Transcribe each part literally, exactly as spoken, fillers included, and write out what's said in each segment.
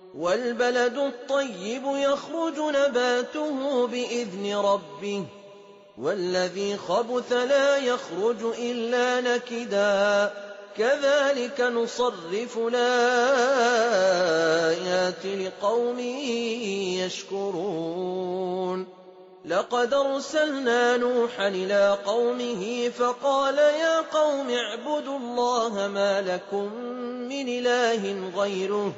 والبلد الطيب يخرج نباته بإذن ربه والذي خبث لا يخرج إلا نكدا كذلك نصرف الآيات لقوم يشكرون لقد أرسلنا نوحا إلى قومه فقال يا قوم اعبدوا الله ما لكم من إله غيره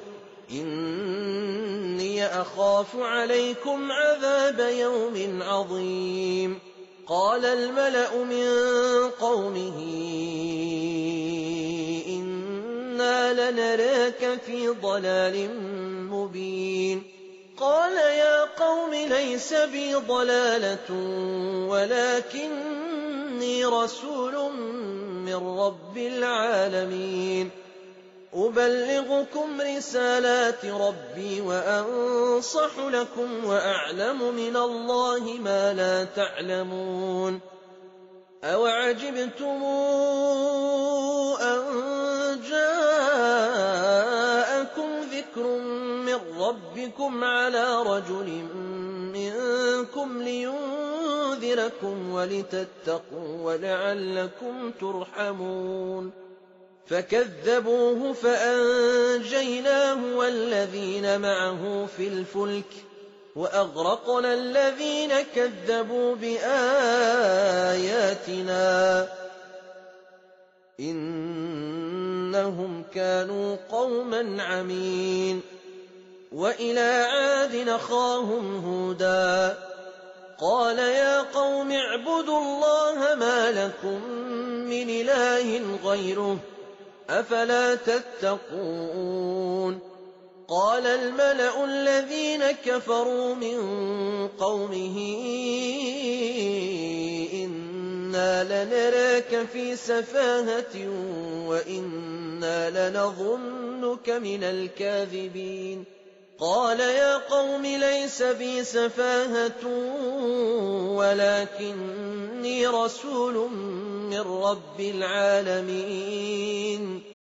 إني أخاف عليكم عذاب يوم عظيم قال الملأ من قومه إنا لنراك في ضلال مبين قال يا قوم ليس بي ضلالة ولكني رسول من رب العالمين أبلغكم رسالات ربي وأنصح لكم وأعلم من الله ما لا تعلمون أوعجبتم أن جاءكم ذكر من ربكم على رجل منكم لينذركم ولتتقوا ولعلكم ترحمون فكذبوه فأنجيناه والذين معه في الفلك وأغرقنا الذين كذبوا بآياتنا إنهم كانوا قوما عمين وإلى عاد أخاهم هودا قال يا قوم اعبدوا الله ما لكم من إله غيره أفلا تتقون قال الملأ الذين كفروا من قومه إنا لنراك في سفاهة وإنا لنظنك من الكاذبين قال يا قوم ليس بي سفاهة ولكني رسول من رب العالمين